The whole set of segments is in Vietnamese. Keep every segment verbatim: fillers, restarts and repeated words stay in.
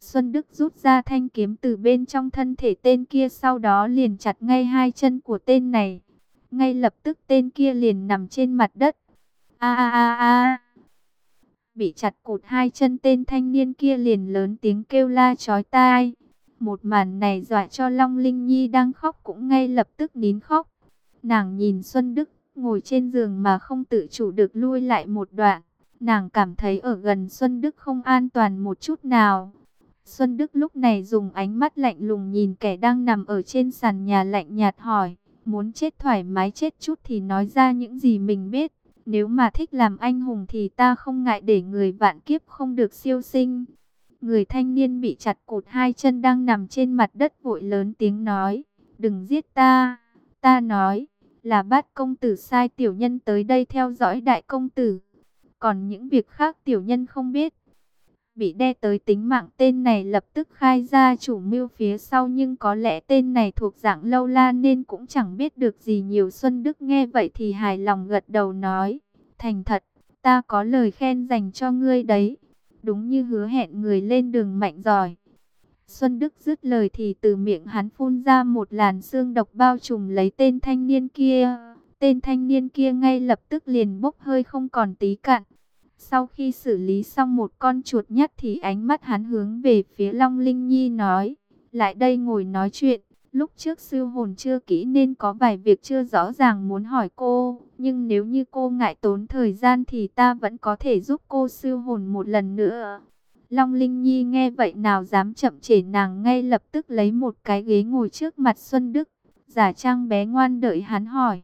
Xuân Đức rút ra thanh kiếm từ bên trong thân thể tên kia, sau đó liền chặt ngay hai chân của tên này. Ngay lập tức tên kia liền nằm trên mặt đất. A a a a. Bị chặt cụt hai chân, tên thanh niên kia liền lớn tiếng kêu la chói tai. Một màn này dọa cho Long Linh Nhi đang khóc cũng ngay lập tức nín khóc. Nàng nhìn Xuân Đức ngồi trên giường mà không tự chủ được lui lại một đoạn. Nàng cảm thấy ở gần Xuân Đức không an toàn một chút nào. Xuân Đức lúc này dùng ánh mắt lạnh lùng nhìn kẻ đang nằm ở trên sàn nhà, lạnh nhạt hỏi: muốn chết thoải mái chết chút thì nói ra những gì mình biết. Nếu mà thích làm anh hùng thì ta không ngại để người vạn kiếp không được siêu sinh. Người thanh niên bị chặt cụt hai chân đang nằm trên mặt đất vội lớn tiếng nói: đừng giết ta. Ta nói là Bát công tử sai tiểu nhân tới đây theo dõi đại công tử. Còn những việc khác tiểu nhân không biết. Bị đe tới tính mạng, tên này lập tức khai ra chủ mưu phía sau, nhưng có lẽ tên này thuộc dạng lâu la nên cũng chẳng biết được gì nhiều. Xuân Đức nghe vậy thì hài lòng gật đầu nói: thành thật, ta có lời khen dành cho ngươi đấy. Đúng như hứa hẹn, người lên đường mạnh giỏi. Xuân Đức dứt lời thì từ miệng hắn phun ra một làn xương độc bao trùm lấy tên thanh niên kia. Tên thanh niên kia ngay lập tức liền bốc hơi không còn tí cạn. Sau khi xử lý xong một con chuột nhắt thì ánh mắt hắn hướng về phía Long Linh Nhi nói: lại đây ngồi nói chuyện. Lúc trước sư hồn chưa kỹ nên có vài việc chưa rõ ràng muốn hỏi cô. Nhưng nếu như cô ngại tốn thời gian thì ta vẫn có thể giúp cô sư hồn một lần nữa. Long Linh Nhi nghe vậy nào dám chậm trễ, nàng ngay lập tức lấy một cái ghế ngồi trước mặt Xuân Đức, giả trang bé ngoan đợi hắn hỏi.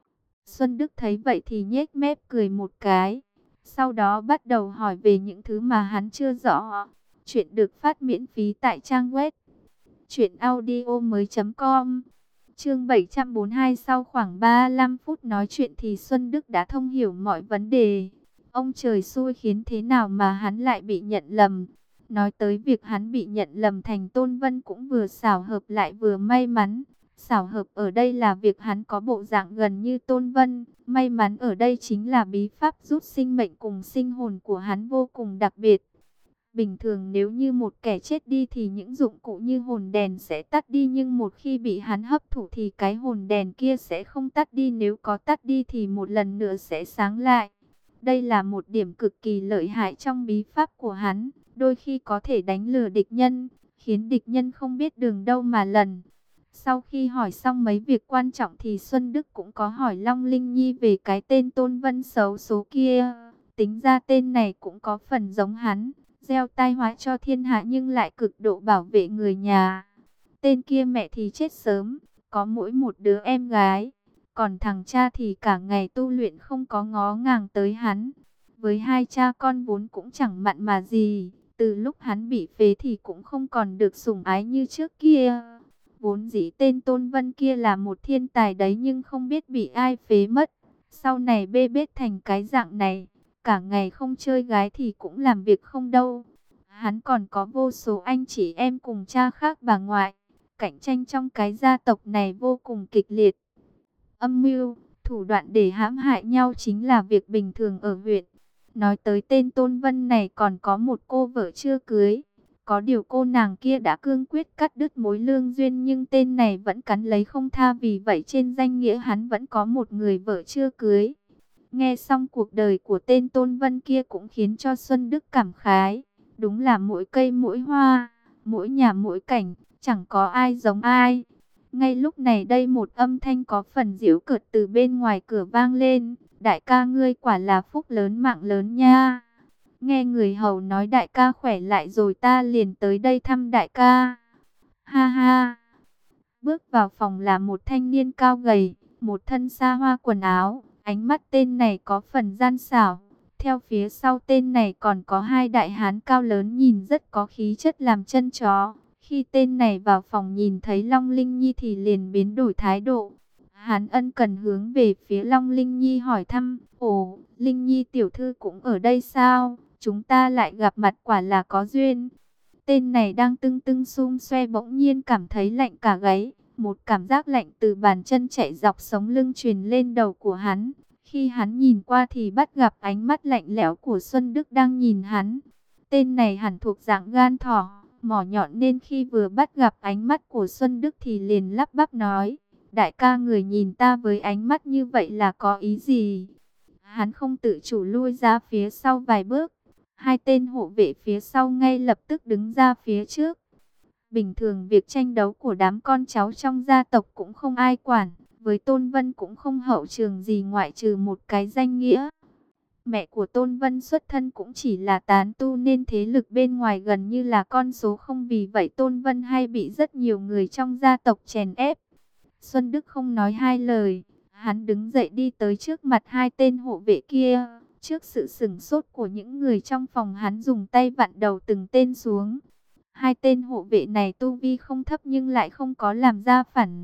Xuân Đức thấy vậy thì nhếch mép cười một cái. Sau đó bắt đầu hỏi về những thứ mà hắn chưa rõ. Chuyện được phát miễn phí tại trang web truyện audio mới chấm com. Chương bảy trăm bốn mươi hai. Sau khoảng ba mươi lăm phút nói chuyện thì Xuân Đức đã thông hiểu mọi vấn đề. Ông trời xui khiến thế nào mà hắn lại bị nhận lầm. Nói tới việc hắn bị nhận lầm thành Tôn Vân cũng vừa xảo hợp lại vừa may mắn. Xảo hợp ở đây là việc hắn có bộ dạng gần như Tôn Vân. May mắn ở đây chính là bí pháp rút sinh mệnh cùng sinh hồn của hắn vô cùng đặc biệt. Bình thường nếu như một kẻ chết đi thì những dụng cụ như hồn đèn sẽ tắt đi, nhưng một khi bị hắn hấp thụ thì cái hồn đèn kia sẽ không tắt đi, nếu có tắt đi thì một lần nữa sẽ sáng lại. Đây là một điểm cực kỳ lợi hại trong bí pháp của hắn, đôi khi có thể đánh lừa địch nhân, khiến địch nhân không biết đường đâu mà lần. Sau khi hỏi xong mấy việc quan trọng thì Xuân Đức cũng có hỏi Long Linh Nhi về cái tên Tôn Vân xấu số kia. Tính ra tên này cũng có phần giống hắn, gieo tai họa cho thiên hạ nhưng lại cực độ bảo vệ người nhà. Tên kia mẹ thì chết sớm, có mỗi một đứa em gái. Còn thằng cha thì cả ngày tu luyện không có ngó ngàng tới hắn. Với hai cha con vốn cũng chẳng mặn mà gì, từ lúc hắn bị phế thì cũng không còn được sủng ái như trước kia. Vốn dĩ tên Tôn Vân kia là một thiên tài đấy, nhưng không biết bị ai phế mất. Sau này bê bết thành cái dạng này, cả ngày không chơi gái thì cũng làm việc không đâu. Hắn còn có vô số anh chị em cùng cha khác bà ngoại. Cạnh tranh trong cái gia tộc này vô cùng kịch liệt. Âm mưu, thủ đoạn để hãm hại nhau chính là việc bình thường ở huyện. Nói tới tên Tôn Vân này còn có một cô vợ chưa cưới. Có điều cô nàng kia đã cương quyết cắt đứt mối lương duyên, nhưng tên này vẫn cắn lấy không tha, vì vậy trên danh nghĩa hắn vẫn có một người vợ chưa cưới. Nghe xong cuộc đời của tên Tôn Vân kia cũng khiến cho Xuân Đức cảm khái. Đúng là mỗi cây mỗi hoa, mỗi nhà mỗi cảnh, chẳng có ai giống ai. Ngay lúc này đây một âm thanh có phần giễu cợt từ bên ngoài cửa vang lên. Đại ca ngươi quả là phúc lớn mạng lớn nha. Nghe người hầu nói đại ca khỏe lại rồi ta liền tới đây thăm đại ca. Ha ha. Bước vào phòng là một thanh niên cao gầy, một thân xa hoa quần áo. Ánh mắt tên này có phần gian xảo. Theo phía sau tên này còn có hai đại hán cao lớn nhìn rất có khí chất làm chân chó. Khi tên này vào phòng nhìn thấy Long Linh Nhi thì liền biến đổi thái độ. Hắn ân cần hướng về phía Long Linh Nhi hỏi thăm: ồ, Linh Nhi tiểu thư cũng ở đây sao? Chúng ta lại gặp mặt quả là có duyên. Tên này đang tưng tưng xung xoe bỗng nhiên cảm thấy lạnh cả gáy. Một cảm giác lạnh từ bàn chân chạy dọc sống lưng truyền lên đầu của hắn. Khi hắn nhìn qua thì bắt gặp ánh mắt lạnh lẽo của Xuân Đức đang nhìn hắn. Tên này hẳn thuộc dạng gan thỏ, mỏ nhọn nên khi vừa bắt gặp ánh mắt của Xuân Đức thì liền lắp bắp nói, đại ca người nhìn ta với ánh mắt như vậy là có ý gì? Hắn không tự chủ lui ra phía sau vài bước, hai tên hộ vệ phía sau ngay lập tức đứng ra phía trước. Bình thường việc tranh đấu của đám con cháu trong gia tộc cũng không ai quản, với Tôn Vân cũng không hậu trường gì ngoại trừ một cái danh nghĩa. Mẹ của Tôn Vân xuất thân cũng chỉ là tán tu nên thế lực bên ngoài gần như là con số không, vì vậy Tôn Vân hay bị rất nhiều người trong gia tộc chèn ép. Xuân Đức không nói hai lời, hắn đứng dậy đi tới trước mặt hai tên hộ vệ kia. Trước sự sửng sốt của những người trong phòng, hắn dùng tay vặn đầu từng tên xuống. Hai tên hộ vệ này tu vi không thấp nhưng lại không có làm ra phản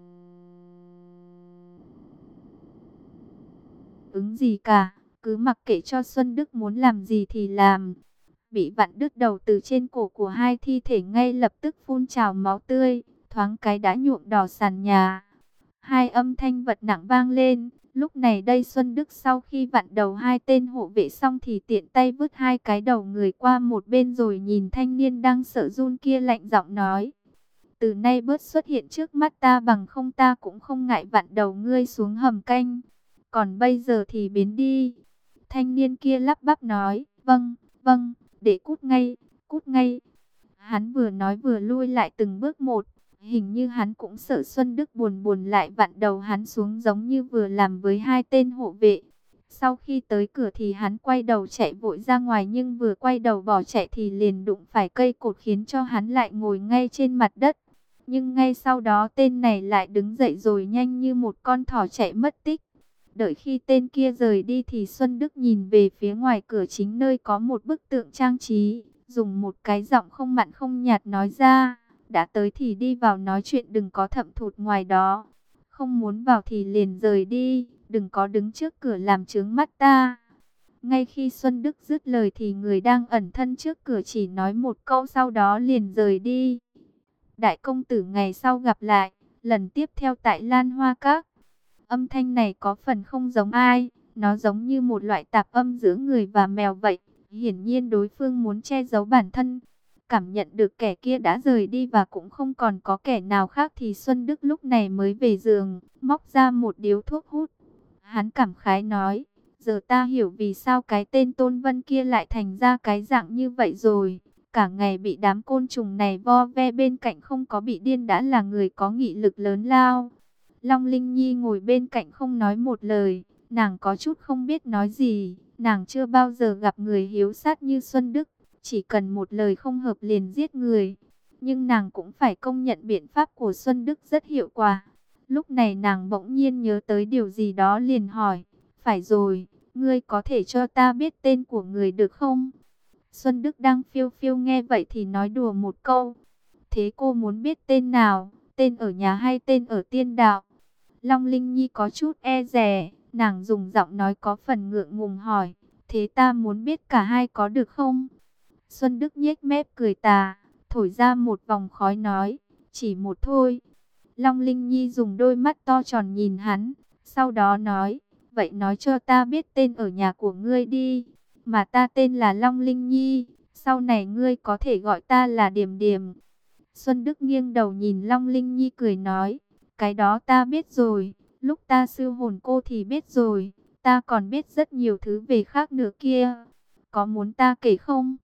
ứng gì cả, cứ mặc kệ cho Xuân Đức muốn làm gì thì làm. Bị vặn đứt đầu từ trên cổ của hai thi thể ngay lập tức phun trào máu tươi, thoáng cái đã nhuộm đỏ sàn nhà. Hai âm thanh vật nặng vang lên. Lúc này đây Xuân Đức sau khi vặn đầu hai tên hộ vệ xong thì tiện tay vứt hai cái đầu người qua một bên, rồi nhìn thanh niên đang sợ run kia lạnh giọng nói, từ nay bớt xuất hiện trước mắt ta, bằng không ta cũng không ngại vặn đầu ngươi xuống hầm canh. Còn bây giờ thì biến đi. Thanh niên kia lắp bắp nói, vâng, vâng, để cút ngay, cút ngay. Hắn vừa nói vừa lui lại từng bước một. Hình như hắn cũng sợ Xuân Đức buồn buồn lại vặn đầu hắn xuống giống như vừa làm với hai tên hộ vệ. Sau khi tới cửa thì hắn quay đầu chạy vội ra ngoài, nhưng vừa quay đầu bỏ chạy thì liền đụng phải cây cột khiến cho hắn lại ngồi ngay trên mặt đất. Nhưng ngay sau đó tên này lại đứng dậy rồi nhanh như một con thỏ chạy mất tích. Đợi khi tên kia rời đi thì Xuân Đức nhìn về phía ngoài cửa chính nơi có một bức tượng trang trí, dùng một cái giọng không mặn không nhạt nói ra, đã tới thì đi vào nói chuyện, đừng có thậm thụt ngoài đó. Không muốn vào thì liền rời đi, đừng có đứng trước cửa làm chướng mắt ta. Ngay khi Xuân Đức dứt lời thì người đang ẩn thân trước cửa chỉ nói một câu sau đó liền rời đi. Đại công tử ngày sau gặp lại, lần tiếp theo tại Lan Hoa Các. Âm thanh này có phần không giống ai, nó giống như một loại tạp âm giữa người và mèo vậy. Hiển nhiên đối phương muốn che giấu bản thân. Cảm nhận được kẻ kia đã rời đi và cũng không còn có kẻ nào khác thì Xuân Đức lúc này mới về giường, móc ra một điếu thuốc hút. Hắn cảm khái nói, giờ ta hiểu vì sao cái tên Tôn Vân kia lại thành ra cái dạng như vậy rồi. Cả ngày bị đám côn trùng này vo ve bên cạnh, không có bị điên đã là người có nghị lực lớn lao. Long Linh Nhi ngồi bên cạnh không nói một lời, nàng có chút không biết nói gì, nàng chưa bao giờ gặp người hiếu sát như Xuân Đức, chỉ cần một lời không hợp liền giết người. Nhưng nàng cũng phải công nhận biện pháp của Xuân Đức rất hiệu quả. Lúc này nàng bỗng nhiên nhớ tới điều gì đó liền hỏi, phải rồi, ngươi có thể cho ta biết tên của người được không? Xuân Đức đang phiêu phiêu nghe vậy thì nói đùa một câu, thế cô muốn biết tên nào, tên ở nhà hay tên ở tiên đạo? Long Linh Nhi có chút e dè, nàng dùng giọng nói có phần ngượng ngùng hỏi, thế ta muốn biết cả hai có được không? Xuân Đức nhếch mép cười tà, thổi ra một vòng khói nói, chỉ một thôi. Long Linh Nhi dùng đôi mắt to tròn nhìn hắn, sau đó nói, vậy nói cho ta biết tên ở nhà của ngươi đi, mà ta tên là Long Linh Nhi, sau này ngươi có thể gọi ta là Điềm Điềm. Xuân Đức nghiêng đầu nhìn Long Linh Nhi cười nói, cái đó ta biết rồi, lúc ta siêu hồn cô thì biết rồi, ta còn biết rất nhiều thứ về khác nữa kia, có muốn ta kể không?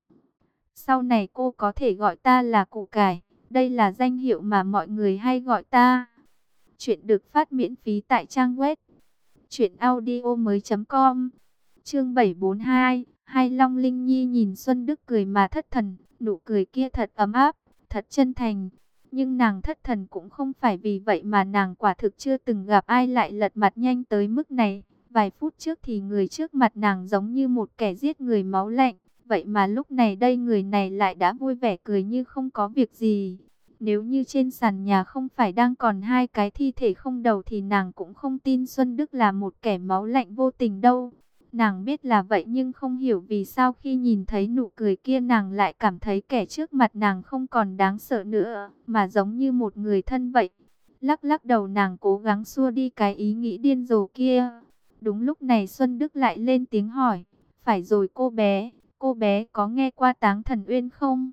Sau này cô có thể gọi ta là Củ Cải, đây là danh hiệu mà mọi người hay gọi ta. Chuyện được phát miễn phí tại trang web truyện audio mới chấm com. Chương bảy bốn hai, hai Long Linh Nhi nhìn Xuân Đức cười mà thất thần, nụ cười kia thật ấm áp, thật chân thành. Nhưng nàng thất thần cũng không phải vì vậy mà nàng quả thực chưa từng gặp ai lại lật mặt nhanh tới mức này. Vài phút trước thì người trước mặt nàng giống như một kẻ giết người máu lạnh. Vậy mà lúc này đây người này lại đã vui vẻ cười như không có việc gì. Nếu như trên sàn nhà không phải đang còn hai cái thi thể không đầu thì nàng cũng không tin Xuân Đức là một kẻ máu lạnh vô tình đâu. Nàng biết là vậy nhưng không hiểu vì sao khi nhìn thấy nụ cười kia nàng lại cảm thấy kẻ trước mặt nàng không còn đáng sợ nữa, mà giống như một người thân vậy. Lắc lắc đầu nàng cố gắng xua đi cái ý nghĩ điên rồ kia. Đúng lúc này Xuân Đức lại lên tiếng hỏi, phải rồi cô bé, cô bé có nghe qua Táng Thần Uyên không?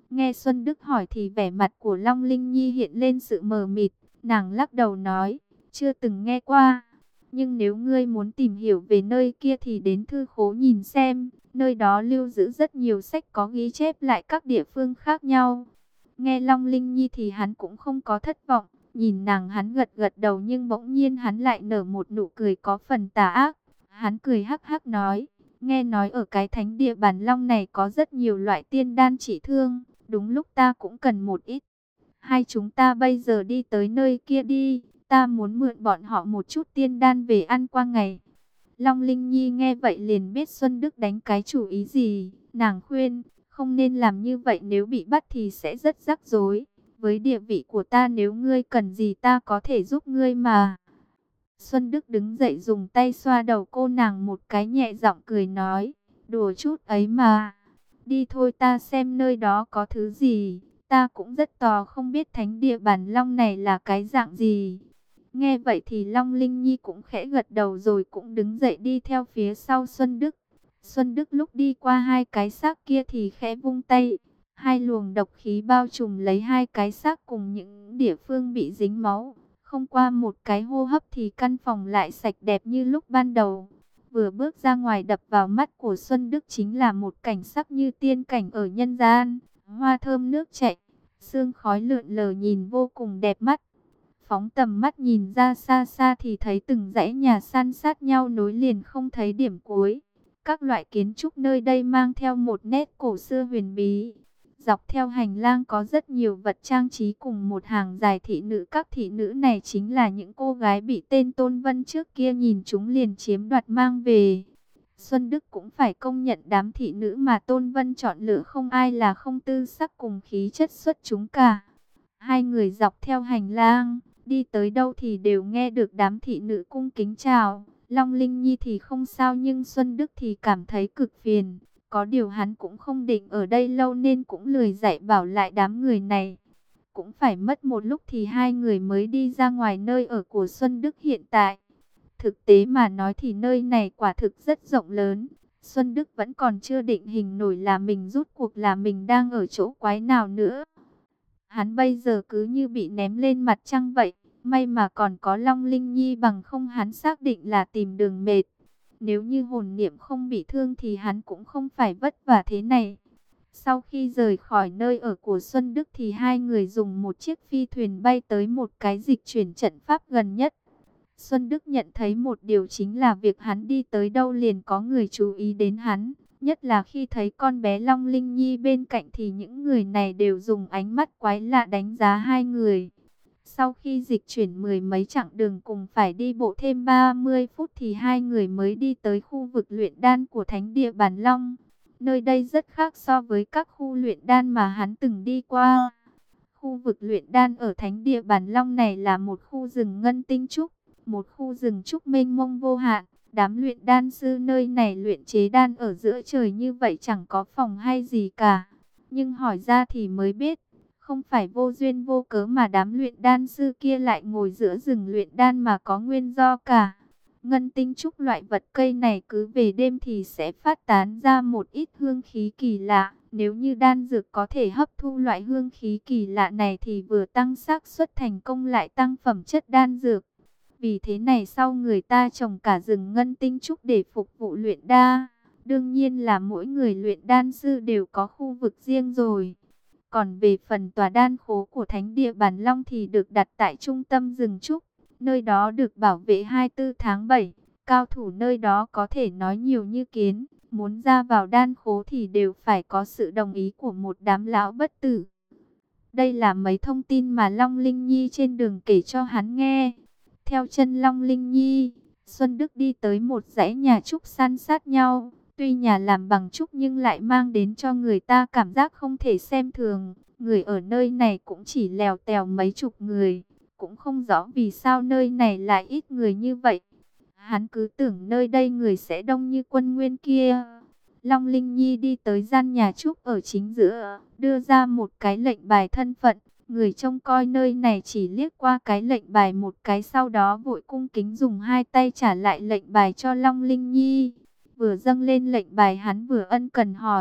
Nghe Xuân Đức hỏi thì vẻ mặt của Long Linh Nhi hiện lên sự mờ mịt. Nàng lắc đầu nói, chưa từng nghe qua. Nhưng nếu ngươi muốn tìm hiểu về nơi kia thì đến thư khố nhìn xem. Nơi đó lưu giữ rất nhiều sách có ghi chép lại các địa phương khác nhau. Nghe Long Linh Nhi thì hắn cũng không có thất vọng. Nhìn nàng hắn gật gật đầu, nhưng bỗng nhiên hắn lại nở một nụ cười có phần tà ác. Hắn cười hắc hắc nói, nghe nói ở cái thánh địa Bản Long này có rất nhiều loại tiên đan trị thương. Đúng lúc ta cũng cần một ít. Hai chúng ta bây giờ đi tới nơi kia đi. Ta muốn mượn bọn họ một chút tiên đan về ăn qua ngày. Long Linh Nhi nghe vậy liền biết Xuân Đức đánh cái chủ ý gì. Nàng khuyên, không nên làm như vậy, nếu bị bắt thì sẽ rất rắc rối. Với địa vị của ta, nếu ngươi cần gì ta có thể giúp ngươi mà. Xuân Đức đứng dậy dùng tay xoa đầu cô nàng một cái, nhẹ giọng cười nói, đùa chút ấy mà. Đi thôi, ta xem nơi đó có thứ gì. Ta cũng rất tò không biết thánh địa Bản Long này là cái dạng gì. Nghe vậy thì Long Linh Nhi cũng khẽ gật đầu rồi cũng đứng dậy đi theo phía sau Xuân Đức. Xuân Đức lúc đi qua hai cái xác kia thì khẽ vung tay. Hai luồng độc khí bao trùm lấy hai cái xác cùng những địa phương bị dính máu. Không qua một cái hô hấp thì căn phòng lại sạch đẹp như lúc ban đầu. Vừa bước ra ngoài, đập vào mắt của Xuân Đức chính là một cảnh sắc như tiên cảnh ở nhân gian. Hoa thơm nước chảy, sương khói lượn lờ nhìn vô cùng đẹp mắt. Phóng tầm mắt nhìn ra xa xa thì thấy từng dãy nhà san sát nhau nối liền không thấy điểm cuối. Các loại kiến trúc nơi đây mang theo một nét cổ xưa huyền bí. Dọc theo hành lang có rất nhiều vật trang trí cùng một hàng dài thị nữ. Các thị nữ này chính là những cô gái bị tên Tôn Vân trước kia nhìn chúng liền chiếm đoạt mang về. Xuân Đức cũng phải công nhận đám thị nữ mà Tôn Vân chọn lựa không ai là không tư sắc cùng khí chất xuất chúng cả. Hai người dọc theo hành lang, đi tới đâu thì đều nghe được đám thị nữ cung kính chào. Long Linh Nhi thì không sao, nhưng Xuân Đức thì cảm thấy cực phiền. Có điều hắn cũng không định ở đây lâu nên cũng lười dạy bảo lại đám người này. Cũng phải mất một lúc thì hai người mới đi ra ngoài nơi ở của Xuân Đức hiện tại. Thực tế mà nói thì nơi này quả thực rất rộng lớn. Xuân Đức vẫn còn chưa định hình nổi là mình rút cuộc là mình đang ở chỗ quái nào nữa. Hắn bây giờ cứ như bị ném lên mặt trăng vậy. May mà còn có Long Linh Nhi, bằng không hắn xác định là tìm đường mệt. Nếu như hồn niệm không bị thương thì hắn cũng không phải vất vả thế này. Sau khi rời khỏi nơi ở của Xuân Đức thì hai người dùng một chiếc phi thuyền bay tới một cái dịch chuyển trận pháp gần nhất. Xuân Đức nhận thấy một điều chính là việc hắn đi tới đâu liền có người chú ý đến hắn. Nhất là khi thấy con bé Long Linh Nhi bên cạnh thì những người này đều dùng ánh mắt quái lạ đánh giá hai người. Sau khi dịch chuyển mười mấy chặng đường cùng phải đi bộ thêm ba mươi phút thì hai người mới đi tới khu vực luyện đan của thánh địa Bản Long. Nơi đây rất khác so với các khu luyện đan mà hắn từng đi qua. Khu vực luyện đan ở thánh địa Bản Long này là một khu rừng ngân tinh trúc, một khu rừng trúc mênh mông vô hạn. Đám luyện đan sư nơi này luyện chế đan ở giữa trời như vậy chẳng có phòng hay gì cả. Nhưng hỏi ra thì mới biết, không phải vô duyên vô cớ mà đám luyện đan sư kia lại ngồi giữa rừng luyện đan mà có nguyên do cả. Ngân tinh trúc loại vật cây này cứ về đêm thì sẽ phát tán ra một ít hương khí kỳ lạ. Nếu như đan dược có thể hấp thu loại hương khí kỳ lạ này thì vừa tăng xác suất thành công lại tăng phẩm chất đan dược. Vì thế này sau người ta trồng cả rừng ngân tinh trúc để phục vụ luyện đan. Đương nhiên là mỗi người luyện đan sư đều có khu vực riêng rồi. Còn về phần tòa đan khố của thánh địa Bản Long thì được đặt tại trung tâm rừng trúc. Nơi đó được bảo vệ hai mươi tư tháng bảy. Cao thủ nơi đó có thể nói nhiều như kiến. Muốn ra vào đan khố thì đều phải có sự đồng ý của một đám lão bất tử. Đây là mấy thông tin mà Long Linh Nhi trên đường kể cho hắn nghe. Theo chân Long Linh Nhi, Xuân Đức đi tới một dãy nhà trúc san sát nhau. Tuy nhà làm bằng trúc nhưng lại mang đến cho người ta cảm giác không thể xem thường. Người ở nơi này cũng chỉ lèo tèo mấy chục người. Cũng không rõ vì sao nơi này lại ít người như vậy. Hắn cứ tưởng nơi đây người sẽ đông như quân nguyên kia. Long Linh Nhi đi tới gian nhà trúc ở chính giữa, đưa ra một cái lệnh bài thân phận. Người trông coi nơi này chỉ liếc qua cái lệnh bài một cái, sau đó vội cung kính dùng hai tay trả lại lệnh bài cho Long Linh Nhi. Vừa dâng lên lệnh bài hắn vừa ân cần hỏi,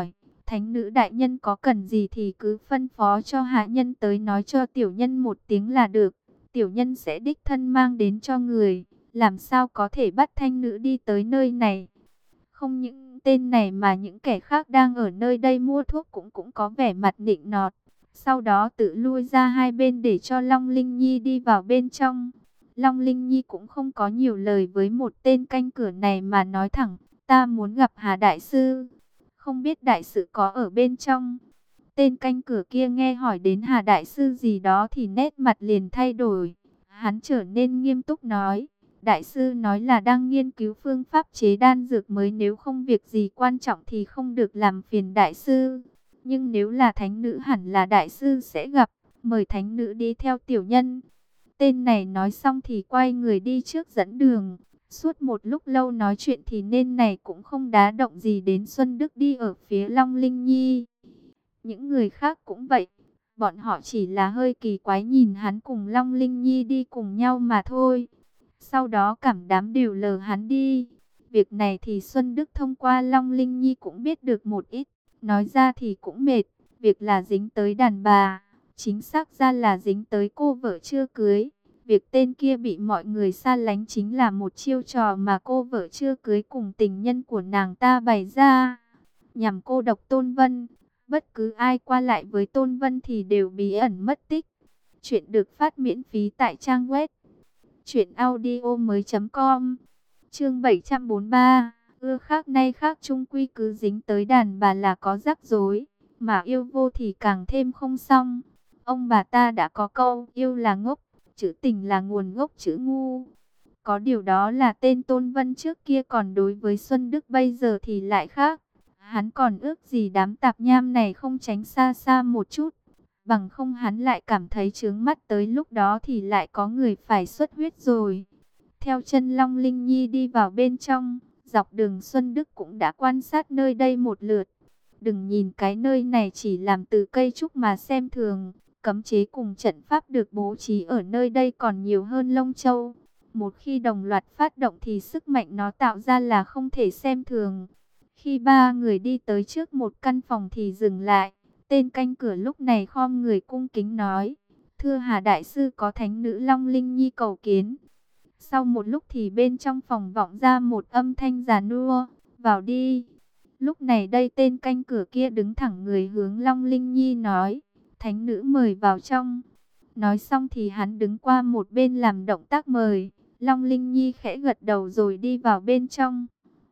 Thánh nữ đại nhân có cần gì thì cứ phân phó cho hạ nhân tới nói cho tiểu nhân một tiếng là được. Tiểu nhân sẽ đích thân mang đến cho người. Làm sao có thể bắt thanh nữ đi tới nơi này. Không những tên này mà những kẻ khác đang ở nơi đây mua thuốc cũng cũng có vẻ mặt nịnh nọt. Sau đó tự lui ra hai bên để cho Long Linh Nhi đi vào bên trong. Long Linh Nhi cũng không có nhiều lời với một tên canh cửa này mà nói thẳng, ta muốn gặp Hà Đại Sư. Không biết Đại Sư có ở bên trong. Tên canh cửa kia nghe hỏi đến Hà Đại Sư gì đó thì nét mặt liền thay đổi. Hắn trở nên nghiêm túc nói, Đại Sư nói là đang nghiên cứu phương pháp chế đan dược mới, nếu không việc gì quan trọng thì không được làm phiền Đại Sư. Nhưng nếu là thánh nữ hẳn là Đại Sư sẽ gặp, mời thánh nữ đi theo tiểu nhân. Tên này nói xong thì quay người đi trước dẫn đường. Suốt một lúc lâu nói chuyện thì nên này cũng không đá động gì đến Xuân Đức đi ở phía Long Linh Nhi. Những người khác cũng vậy. Bọn họ chỉ là hơi kỳ quái nhìn hắn cùng Long Linh Nhi đi cùng nhau mà thôi. Sau đó cảm đám đều lờ hắn đi. Việc này thì Xuân Đức thông qua Long Linh Nhi cũng biết được một ít. Nói ra thì cũng mệt. Việc là dính tới đàn bà. Chính xác ra là dính tới cô vợ chưa cưới. Việc tên kia bị mọi người xa lánh chính là một chiêu trò mà cô vợ chưa cưới cùng tình nhân của nàng ta bày ra. Nhằm cô độc Tôn Vân. Bất cứ ai qua lại với Tôn Vân thì đều bí ẩn mất tích. Chuyện được phát miễn phí tại trang web truyện audio mới chấm com. Chương bảy trăm bốn mươi ba. Ưa khác nay khác chung quy cứ dính tới đàn bà là có rắc rối. Mà yêu vô thì càng thêm không xong. Ông bà ta đã có câu yêu là ngốc, chữ tình là nguồn gốc chữ ngu. Có điều đó là tên Tôn Vân trước kia, còn đối với Xuân Đức bây giờ thì lại khác. Hắn còn ước gì đám tạp nham này không tránh xa xa một chút. Bằng không hắn lại cảm thấy chướng mắt, tới lúc đó thì lại có người phải xuất huyết rồi. Theo chân Long Linh Nhi đi vào bên trong, dọc đường Xuân Đức cũng đã quan sát nơi đây một lượt. Đừng nhìn cái nơi này chỉ làm từ cây trúc mà xem thường. Cấm chế cùng trận pháp được bố trí ở nơi đây còn nhiều hơn Long Châu. Một khi đồng loạt phát động thì sức mạnh nó tạo ra là không thể xem thường. Khi ba người đi tới trước một căn phòng thì dừng lại. Tên canh cửa lúc này khom người cung kính nói, thưa Hà Đại Sư, có thánh nữ Long Linh Nhi cầu kiến. Sau một lúc thì bên trong phòng vọng ra một âm thanh già nua, vào đi. Lúc này đây tên canh cửa kia đứng thẳng người hướng Long Linh Nhi nói, thánh nữ mời vào trong. Nói xong thì hắn đứng qua một bên làm động tác mời. Long Linh Nhi khẽ gật đầu rồi đi vào bên trong.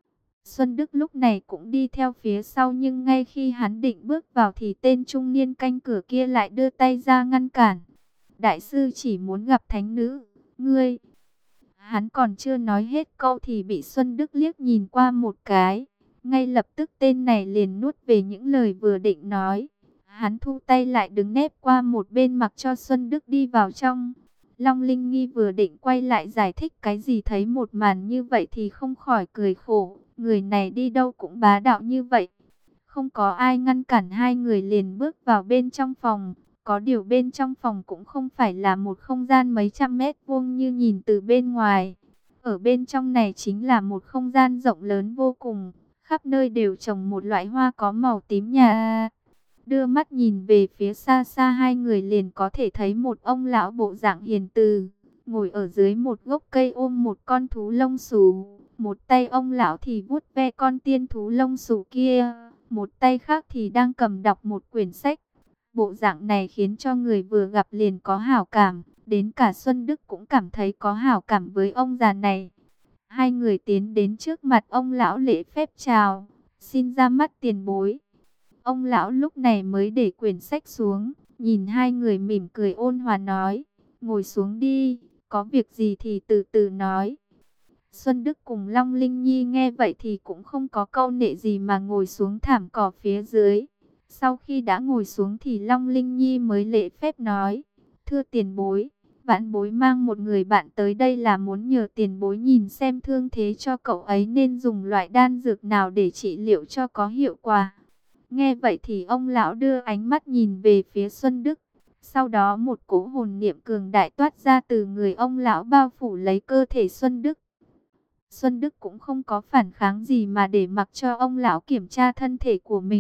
Xuân Đức lúc này cũng đi theo phía sau, nhưng ngay khi hắn định bước vào thì tên trung niên canh cửa kia lại đưa tay ra ngăn cản. Đại sư chỉ muốn gặp thánh nữ, ngươi. Hắn còn chưa nói hết câu thì bị Xuân Đức liếc nhìn qua một cái. Ngay lập tức tên này liền nuốt về những lời vừa định nói. Hắn thu tay lại đứng nép qua một bên mặc cho Xuân Đức đi vào trong. Long Linh Nhi vừa định quay lại giải thích cái gì, thấy một màn như vậy thì không khỏi cười khổ. Người này đi đâu cũng bá đạo như vậy. Không có ai ngăn cản, hai người liền bước vào bên trong phòng. Có điều bên trong phòng cũng không phải là một không gian mấy trăm mét vuông như nhìn từ bên ngoài. Ở bên trong này chính là một không gian rộng lớn vô cùng. Khắp nơi đều trồng một loại hoa có màu tím nhà. Đưa mắt nhìn về phía xa xa, hai người liền có thể thấy một ông lão bộ dạng hiền từ, ngồi ở dưới một gốc cây ôm một con thú lông xù. Một tay ông lão thì vuốt ve con tiên thú lông xù kia, một tay khác thì đang cầm đọc một quyển sách. Bộ dạng này khiến cho người vừa gặp liền có hảo cảm, đến cả Xuân Đức cũng cảm thấy có hảo cảm với ông già này. Hai người tiến đến trước mặt ông lão lễ phép chào, xin ra mắt tiền bối. Ông lão lúc này mới để quyển sách xuống, nhìn hai người mỉm cười ôn hòa nói, ngồi xuống đi, có việc gì thì từ từ nói. Xuân Đức cùng Long Linh Nhi nghe vậy thì cũng không có câu nệ gì mà ngồi xuống thảm cỏ phía dưới. Sau khi đã ngồi xuống thì Long Linh Nhi mới lễ phép nói, thưa tiền bối, vãn bối mang một người bạn tới đây là muốn nhờ tiền bối nhìn xem thương thế cho cậu ấy nên dùng loại đan dược nào để trị liệu cho có hiệu quả. Nghe vậy thì ông lão đưa ánh mắt nhìn về phía Xuân Đức. Sau đó một cỗ hồn niệm cường đại toát ra từ người ông lão bao phủ lấy cơ thể Xuân Đức. Xuân Đức cũng không có phản kháng gì mà để mặc cho ông lão kiểm tra thân thể của mình.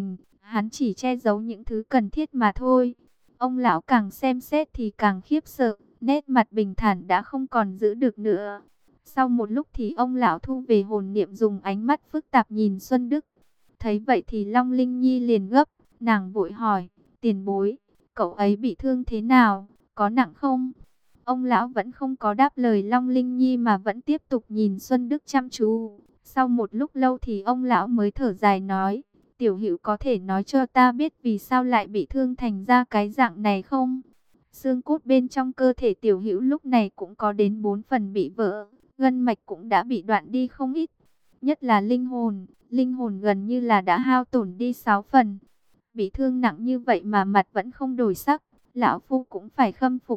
hắn chỉ che giấu những thứ cần thiết mà thôi. Ông lão càng xem xét thì càng khiếp sợ, nét mặt bình thản đã không còn giữ được nữa. Sau một lúc thì ông lão thu về hồn niệm, dùng ánh mắt phức tạp nhìn Xuân Đức. Thấy vậy thì Long Linh Nhi liền gấp, nàng vội hỏi, tiền bối, cậu ấy bị thương thế nào, có nặng không? Ông lão vẫn không có đáp lời Long Linh Nhi mà vẫn tiếp tục nhìn Xuân Đức chăm chú. Sau một lúc lâu thì ông lão mới thở dài nói, tiểu hữu có thể nói cho ta biết vì sao lại bị thương thành ra cái dạng này không? Xương cốt bên trong cơ thể tiểu hữu lúc này cũng có đến bốn phần bị vỡ, gân mạch cũng đã bị đoạn đi không ít. Nhất là linh hồn, linh hồn gần như là đã hao tổn đi sáu phần. Bị thương nặng như vậy mà mặt vẫn không đổi sắc, lão phu cũng phải khâm phục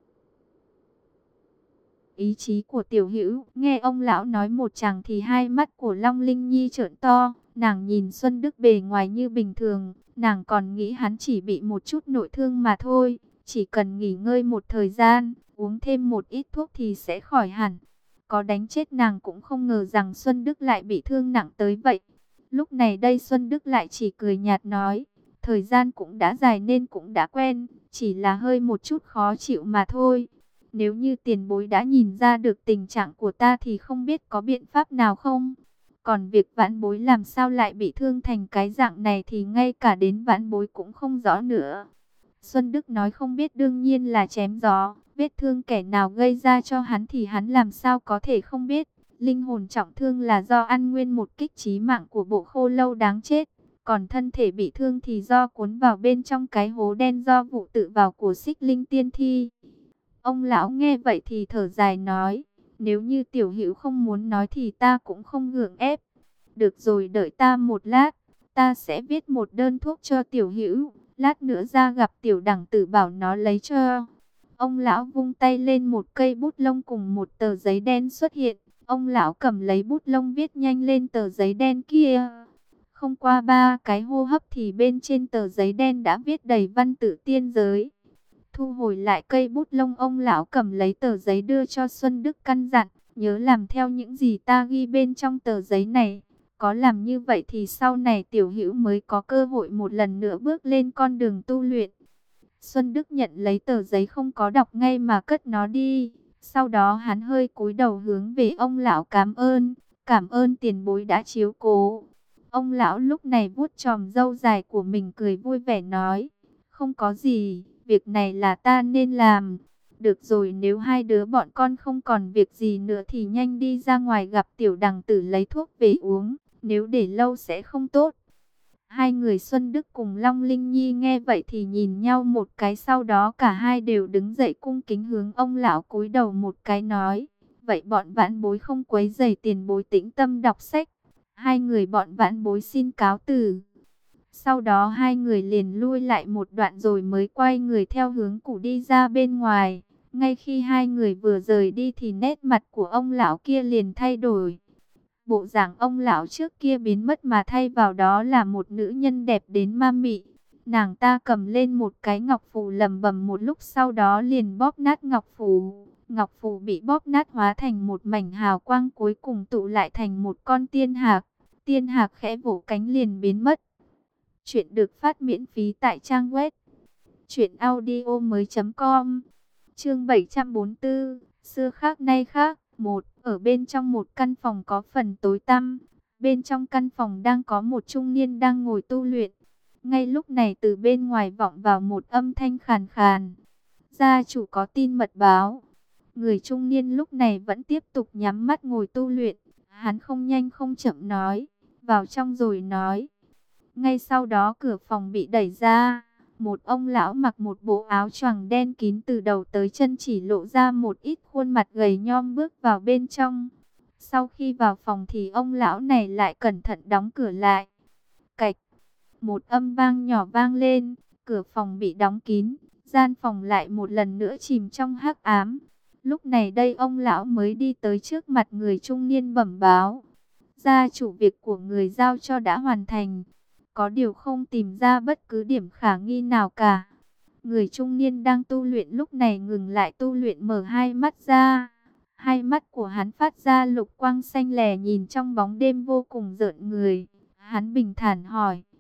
ý chí của tiểu hữu. Nghe ông lão nói một chàng thì hai mắt của Long Linh Nhi trợn to, nàng nhìn Xuân Đức bề ngoài như bình thường, nàng còn nghĩ hắn chỉ bị một chút nội thương mà thôi, chỉ cần nghỉ ngơi một thời gian, uống thêm một ít thuốc thì sẽ khỏi hẳn. Có đánh chết nàng cũng không ngờ rằng Xuân Đức lại bị thương nặng tới vậy. Lúc này đây Xuân Đức lại chỉ cười nhạt nói, thời gian cũng đã dài nên cũng đã quen, chỉ là hơi một chút khó chịu mà thôi. Nếu như tiền bối đã nhìn ra được tình trạng của ta thì không biết có biện pháp nào không? Còn việc vãn bối làm sao lại bị thương thành cái dạng này thì ngay cả đến vãn bối cũng không rõ nữa. Xuân Đức nói không biết đương nhiên là chém gió, vết thương kẻ nào gây ra cho hắn thì hắn làm sao có thể không biết. Linh hồn trọng thương là do ăn nguyên một kích chí mạng của bộ khô lâu đáng chết. Còn thân thể bị thương thì do cuốn vào bên trong cái hố đen do vụ tự vào của Xích Linh Tiên Thi. Ông lão nghe vậy thì thở dài nói, nếu như tiểu hữu không muốn nói thì ta cũng không gượng ép. Được rồi, đợi ta một lát, ta sẽ viết một đơn thuốc cho tiểu hữu, lát nữa ra gặp tiểu đẳng tử bảo nó lấy cho. Ông lão vung tay lên, một cây bút lông cùng một tờ giấy đen xuất hiện. Ông lão cầm lấy bút lông viết nhanh lên tờ giấy đen kia. Không qua ba cái hô hấp thì bên trên tờ giấy đen đã viết đầy văn tự tiên giới. Thu hồi lại cây bút lông, ông lão cầm lấy tờ giấy đưa cho Xuân Đức căn dặn, nhớ làm theo những gì ta ghi bên trong tờ giấy này. Có làm như vậy thì sau này tiểu hữu mới có cơ hội một lần nữa bước lên con đường tu luyện. Xuân Đức nhận lấy tờ giấy không có đọc ngay mà cất nó đi. Sau đó hắn hơi cúi đầu hướng về ông lão cảm ơn, cảm ơn tiền bối đã chiếu cố. Ông lão lúc này vuốt chòm râu dài của mình cười vui vẻ nói, không có gì, việc này là ta nên làm. Được rồi, nếu hai đứa bọn con không còn việc gì nữa thì nhanh đi ra ngoài gặp tiểu đằng tử lấy thuốc về uống, nếu để lâu sẽ không tốt. Hai người Xuân Đức cùng Long Linh Nhi nghe vậy thì nhìn nhau một cái, sau đó cả hai đều đứng dậy cung kính hướng ông lão cúi đầu một cái nói, vậy bọn vãn bối không quấy rầy tiền bối tĩnh tâm đọc sách. Hai người bọn vãn bối xin cáo từ. Sau đó hai người liền lui lại một đoạn rồi mới quay người theo hướng cũ đi ra bên ngoài. Ngay khi hai người vừa rời đi thì nét mặt của ông lão kia liền thay đổi. Bộ dạng ông lão trước kia biến mất mà thay vào đó là một nữ nhân đẹp đến ma mị. Nàng ta cầm lên một cái ngọc phù lẩm bẩm một lúc, sau đó liền bóp nát ngọc phù. Ngọc phù bị bóp nát hóa thành một mảnh hào quang, cuối cùng tụ lại thành một con tiên hạc. Tiên hạc khẽ vỗ cánh liền biến mất. Chuyện được phát miễn phí tại trang web truyện audio mới chấm com. Chương bảy trăm bốn mươi tư, xưa khác nay khác. Một, ở bên trong một căn phòng có phần tối tăm. Bên trong căn phòng đang có một trung niên đang ngồi tu luyện. Ngay lúc này từ bên ngoài vọng vào một âm thanh khàn khàn. Gia chủ có tin mật báo. Người trung niên lúc này vẫn tiếp tục nhắm mắt ngồi tu luyện. Hắn không nhanh không chậm nói, vào trong rồi nói. Ngay sau đó cửa phòng bị đẩy ra. Một ông lão mặc một bộ áo choàng đen kín từ đầu tới chân, chỉ lộ ra một ít khuôn mặt gầy nhom bước vào bên trong. Sau khi vào phòng thì ông lão này lại cẩn thận đóng cửa lại. Cạch, một âm vang nhỏ vang lên, cửa phòng bị đóng kín, gian phòng lại một lần nữa chìm trong hắc ám. Lúc này đây ông lão mới đi tới trước mặt người trung niên bẩm báo. Gia chủ, việc của người giao cho đã hoàn thành. Có điều không tìm ra bất cứ điểm khả nghi nào cả. Người trung niên đang tu luyện lúc này ngừng lại tu luyện, mở hai mắt ra. Hai mắt của hắn phát ra lục quang xanh lè, nhìn trong bóng đêm vô cùng rợn người. Hắn bình thản hỏi,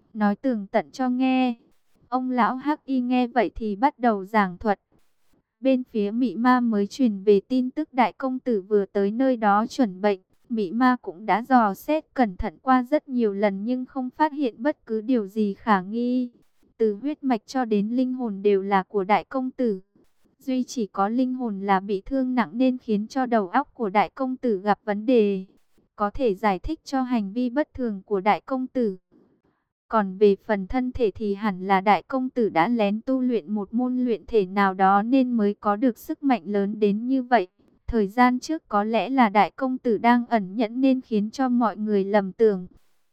nói tường tận cho nghe. Ông lão Hắc Y nghe vậy thì bắt đầu giảng thuật. Bên phía Mị Ma mới truyền về tin tức đại công tử vừa tới nơi đó chuẩn bệnh. Mị Ma cũng đã dò xét cẩn thận qua rất nhiều lần nhưng không phát hiện bất cứ điều gì khả nghi. Từ huyết mạch cho đến linh hồn đều là của đại công tử. Duy chỉ có linh hồn là bị thương nặng nên khiến cho đầu óc của đại công tử gặp vấn đề. Có thể giải thích cho hành vi bất thường của đại công tử. Còn về phần thân thể thì hẳn là đại công tử đã lén tu luyện một môn luyện thể nào đó nên mới có được sức mạnh lớn đến như vậy. Thời gian trước có lẽ là đại công tử đang ẩn nhẫn nên khiến cho mọi người lầm tưởng.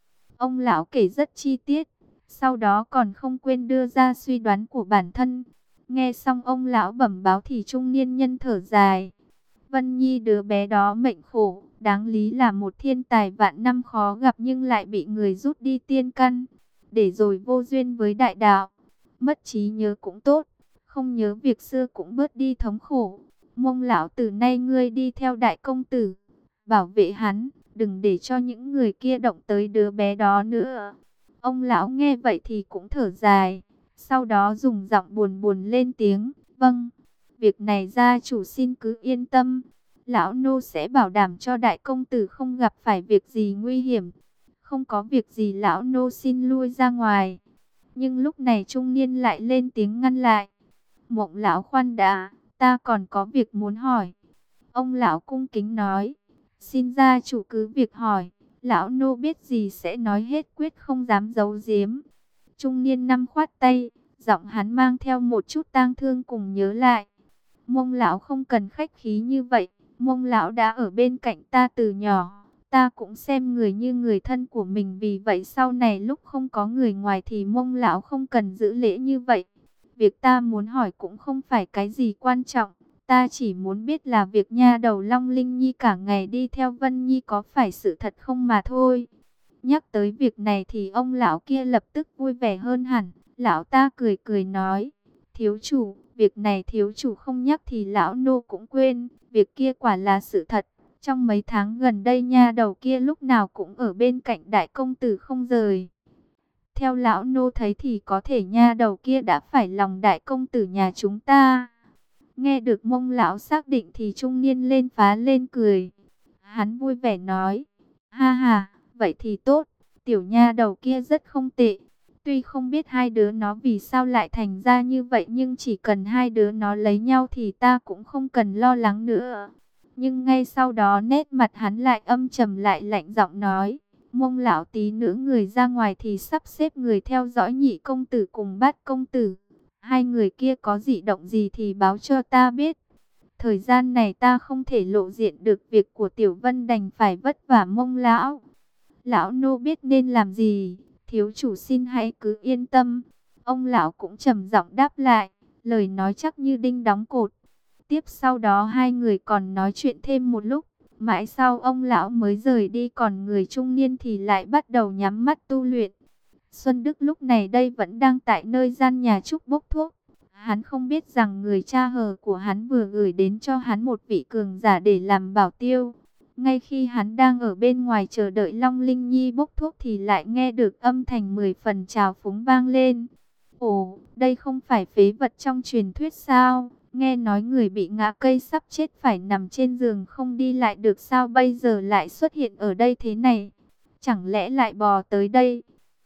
Ông lão kể rất chi tiết, sau đó còn không quên đưa ra suy đoán của bản thân. Nghe xong ông lão bẩm báo thì trung niên nhân thở dài. Vân Nhi đứa bé đó mệnh khổ, đáng lý là một thiên tài vạn năm khó gặp nhưng lại bị người rút đi tiên căn, để rồi vô duyên với đại đạo. Mất trí nhớ cũng tốt, không nhớ việc xưa cũng bớt đi thống khổ. Mông lão từ nay ngươi đi theo đại công tử, bảo vệ hắn, đừng để cho những người kia động tới đứa bé đó nữa. Ông lão nghe vậy thì cũng thở dài, sau đó dùng giọng buồn buồn lên tiếng, vâng, việc này gia chủ xin cứ yên tâm. Lão nô sẽ bảo đảm cho đại công tử không gặp phải việc gì nguy hiểm. Không có việc gì lão nô xin lui ra ngoài. Nhưng lúc này trung niên lại lên tiếng ngăn lại. Mộng lão khoan đã, ta còn có việc muốn hỏi. Ông lão cung kính nói, xin gia chủ cứ việc hỏi. Lão nô biết gì sẽ nói hết, quyết không dám giấu giếm. Trung niên năm khoát tay, giọng hắn mang theo một chút tang thương cùng nhớ lại. Mông lão không cần khách khí như vậy. Mông lão đã ở bên cạnh ta từ nhỏ, ta cũng xem người như người thân của mình, vì vậy sau này lúc không có người ngoài thì Mông lão không cần giữ lễ như vậy. Việc ta muốn hỏi cũng không phải cái gì quan trọng, ta chỉ muốn biết là việc nha đầu Long Linh Nhi cả ngày đi theo Vân Nhi có phải sự thật không mà thôi. Nhắc tới việc này thì ông lão kia lập tức vui vẻ hơn hẳn, lão ta cười cười nói, thiếu chủ, việc này thiếu chủ không nhắc thì lão nô cũng quên. Việc kia quả là sự thật. Trong mấy tháng gần đây nha đầu kia lúc nào cũng ở bên cạnh đại công tử không rời. Theo lão nô thấy thì có thể nha đầu kia đã phải lòng đại công tử nhà chúng ta. Nghe được Mông lão xác định thì trung niên lên phá lên cười. Hắn vui vẻ nói, ha ha, vậy thì tốt, tiểu nha đầu kia rất không tệ. Tuy không biết hai đứa nó vì sao lại thành ra như vậy, nhưng chỉ cần hai đứa nó lấy nhau thì ta cũng không cần lo lắng nữa. Nhưng ngay sau đó nét mặt hắn lại âm trầm lại lạnh giọng nói, Mông lão tí nữa người ra ngoài thì sắp xếp người theo dõi Nhị công tử cùng Bát công tử. Hai người kia có dị động gì thì báo cho ta biết. Thời gian này ta không thể lộ diện được, việc của Tiểu Vân đành phải vất vả Mông lão. Lão nô biết nên làm gì. Thiếu chủ xin hãy cứ yên tâm. Ông lão cũng trầm giọng đáp lại, lời nói chắc như đinh đóng cột. Tiếp sau đó hai người còn nói chuyện thêm một lúc. Mãi sau ông lão mới rời đi, còn người trung niên thì lại bắt đầu nhắm mắt tu luyện. Xuân Đức lúc này đây vẫn đang tại nơi gian nhà trúc bốc thuốc. Hắn không biết rằng người cha hờ của hắn vừa gửi đến cho hắn một vị cường giả để làm bảo tiêu. Ngay khi hắn đang ở bên ngoài chờ đợi Long Linh Nhi bốc thuốc thì lại nghe được âm thanh mười phần trào phúng vang lên. Ồ, đây không phải phế vật trong truyền thuyết sao? Nghe nói người bị ngã cây sắp chết phải nằm trên giường không đi lại được, sao bây giờ lại xuất hiện ở đây thế này? Chẳng lẽ lại bò tới đây?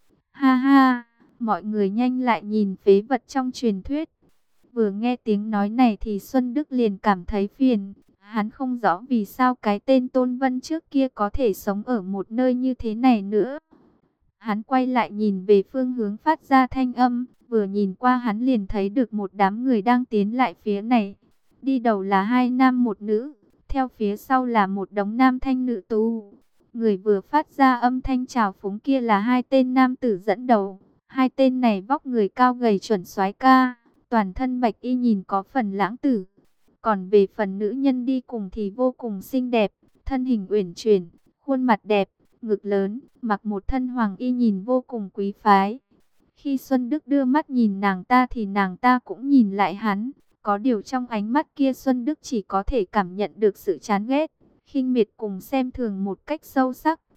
Ha ha, mọi người nhanh lại nhìn phế vật trong truyền thuyết. Vừa nghe tiếng nói này thì Xuân Đức liền cảm thấy phiền. Hắn không rõ vì sao cái tên Tôn Vân trước kia có thể sống ở một nơi như thế này nữa. Hắn quay lại nhìn về phương hướng phát ra thanh âm. Vừa nhìn qua hắn liền thấy được một đám người đang tiến lại phía này. Đi đầu là hai nam một nữ. Theo phía sau là một đống nam thanh nữ tú. Người vừa phát ra âm thanh trào phúng kia là hai tên nam tử dẫn đầu. Hai tên này vóc người cao gầy chuẩn soái ca. Toàn thân bạch y nhìn có phần lãng tử. Còn về phần nữ nhân đi cùng thì vô cùng xinh đẹp. Thân hình uyển chuyển, khuôn mặt đẹp, ngực lớn, mặc một thân hoàng y nhìn vô cùng quý phái. Khi Xuân Đức đưa mắt nhìn nàng ta thì nàng ta cũng nhìn lại hắn. Có điều trong ánh mắt kia Xuân Đức chỉ có thể cảm nhận được sự chán ghét, khinh miệt cùng xem thường một cách sâu sắc.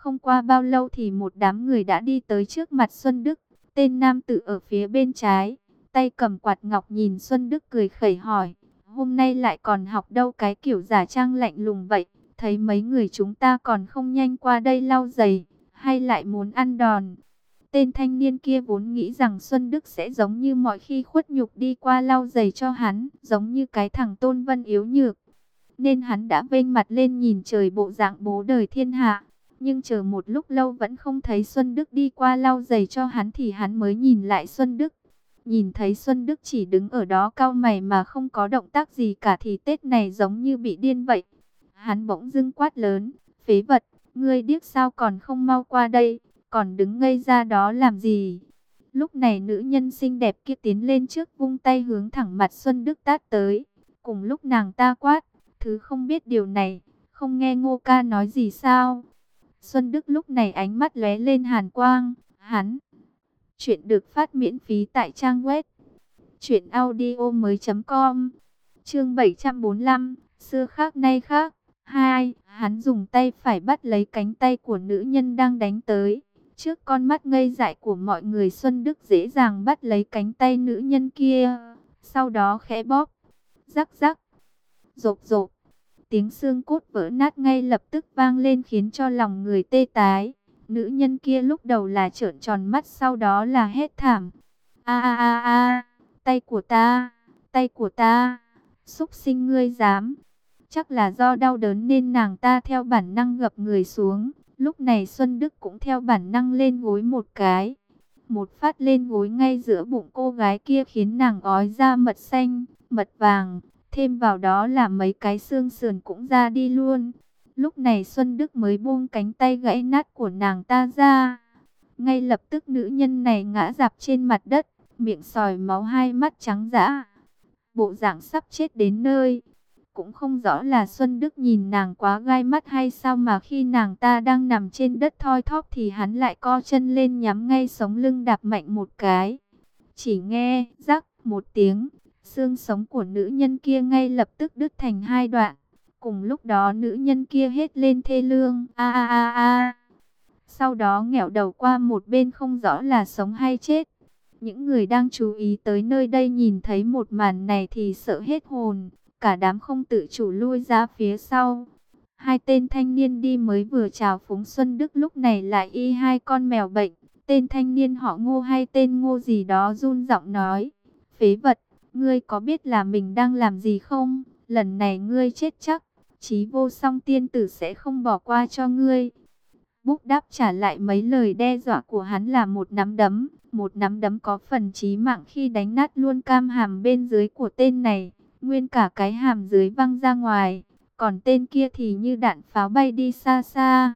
Không qua bao lâu thì một đám người đã đi tới trước mặt Xuân Đức. Tên nam tử ở phía bên trái, tay cầm quạt ngọc nhìn Xuân Đức cười khẩy hỏi, hôm nay lại còn học đâu cái kiểu giả trang lạnh lùng vậy? Thấy mấy người chúng ta còn không nhanh qua đây lau giày, hay lại muốn ăn đòn? Tên thanh niên kia vốn nghĩ rằng Xuân Đức sẽ giống như mọi khi khuất nhục đi qua lau giày cho hắn, giống như cái thằng Tôn Vân yếu nhược. Nên hắn đã vênh mặt lên nhìn trời bộ dạng bố đời thiên hạ. Nhưng chờ một lúc lâu vẫn không thấy Xuân Đức đi qua lau giày cho hắn thì hắn mới nhìn lại Xuân Đức. Nhìn thấy Xuân Đức chỉ đứng ở đó cau mày mà không có động tác gì cả thì Tết này giống như bị điên vậy. Hắn bỗng dưng quát lớn, phế vật, ngươi điếc sao còn không mau qua đây, còn đứng ngây ra đó làm gì? Lúc này nữ nhân xinh đẹp kia tiến lên trước vung tay hướng thẳng mặt Xuân Đức tát tới. Cùng lúc nàng ta quát, thứ không biết điều này, không nghe Ngô ca nói gì sao? Xuân Đức lúc này ánh mắt lóe lên hàn quang, hắn. Chuyện được phát miễn phí tại trang web truyện audio mới chấm com. Chương bảy trăm bốn mươi lăm, xưa khác nay khác. Hai, hắn dùng tay phải bắt lấy cánh tay của nữ nhân đang đánh tới. Trước con mắt ngây dại của mọi người, Xuân Đức dễ dàng bắt lấy cánh tay nữ nhân kia, sau đó khẽ bóp. Rắc rắc, rộp rộp. Tiếng xương cốt vỡ nát ngay lập tức vang lên khiến cho lòng người tê tái. Nữ nhân kia lúc đầu là trợn tròn mắt, sau đó là hét thảm. A a a a, tay của ta, tay của ta, súc sinh ngươi dám. Chắc là do đau đớn nên nàng ta theo bản năng gập người xuống. Lúc này Xuân Đức cũng theo bản năng lên gối một cái. Một phát lên gối ngay giữa bụng cô gái kia khiến nàng ói ra mật xanh, mật vàng. Thêm vào đó là mấy cái xương sườn cũng ra đi luôn. Lúc này Xuân Đức mới buông cánh tay gãy nát của nàng ta ra. Ngay lập tức nữ nhân này ngã rạp trên mặt đất, miệng sòi máu, hai mắt trắng dã, bộ dạng sắp chết đến nơi. Cũng không rõ là Xuân Đức nhìn nàng quá gai mắt hay sao mà khi nàng ta đang nằm trên đất thoi thóp thì hắn lại co chân lên nhắm ngay sống lưng đạp mạnh một cái. Chỉ nghe rắc một tiếng, xương sống của nữ nhân kia ngay lập tức đứt thành hai đoạn. Cùng lúc đó nữ nhân kia hét lên thê lương, a a a a. Sau đó nghẹo đầu qua một bên không rõ là sống hay chết. Những người đang chú ý tới nơi đây nhìn thấy một màn này thì sợ hết hồn. Cả đám không tự chủ lui ra phía sau. Hai tên thanh niên đi mới vừa chào phúng Xuân Đức lúc này lại y hai con mèo bệnh. Tên thanh niên họ Ngô hay tên Ngô gì đó run giọng nói, phế vật, ngươi có biết là mình đang làm gì không? Lần này ngươi chết chắc, Chí Vô Song tiên tử sẽ không bỏ qua cho ngươi. Búc đáp trả lại mấy lời đe dọa của hắn là một nắm đấm. Một nắm đấm có phần chí mạng khi đánh nát luôn cam hàm bên dưới của tên này. Nguyên cả cái hàm dưới văng ra ngoài. Còn tên kia thì như đạn pháo bay đi xa xa.